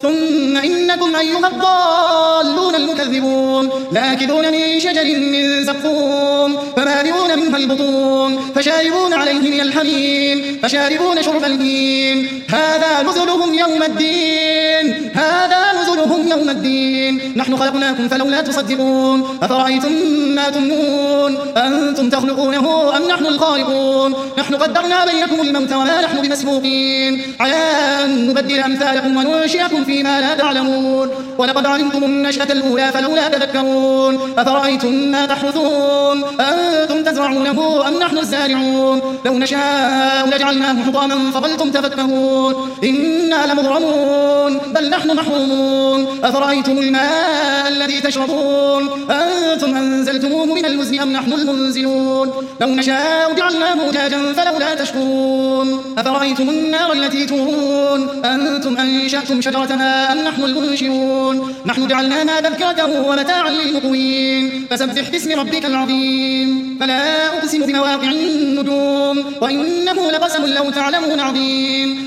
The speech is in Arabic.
ثم إنكم أيها الضالون المكذبون لآكلون من شجر من زقوم فمالئون منها البطون فشاربون عليه من الحميم فشاربون شرب الهيم هذا نزلهم يوم الدين نحن خلقناكم فلولا تصدقون أفرأيتم ما تمنون أنتم تخلقونه أم نحن الخالقون نحن قدرنا بينكم الموت وما نحن بمسبوقين على أن نبدل أمثالكم وننشئكم فيما لا تعلمون ولقد علمتم النشأة الأولى فلولا تذكرون أفرأيتم ما تحرثون أنتم تزرعونه أم نحن الزارعون لو نشاء لجعلناه حطاما فظلتم تفكهون إنا لمغرمون بل نحن محرومون أفرأيتم الماء الذي تشربون أنتم أنزلتموه من المزن أم نحن المنزلون لو نشاء جعلناه أجاجا فلولا تشكرون أفرأيتم النار التي تورون أنتم أنشأتم شجرتها أم نحن المنشئون نحن جعلناها تذكرة ومتاعا للمقوين فسبح باسم ربك العظيم فلا أقسم بمواقع النجوم وإنه لقسم لو تعلمون عظيم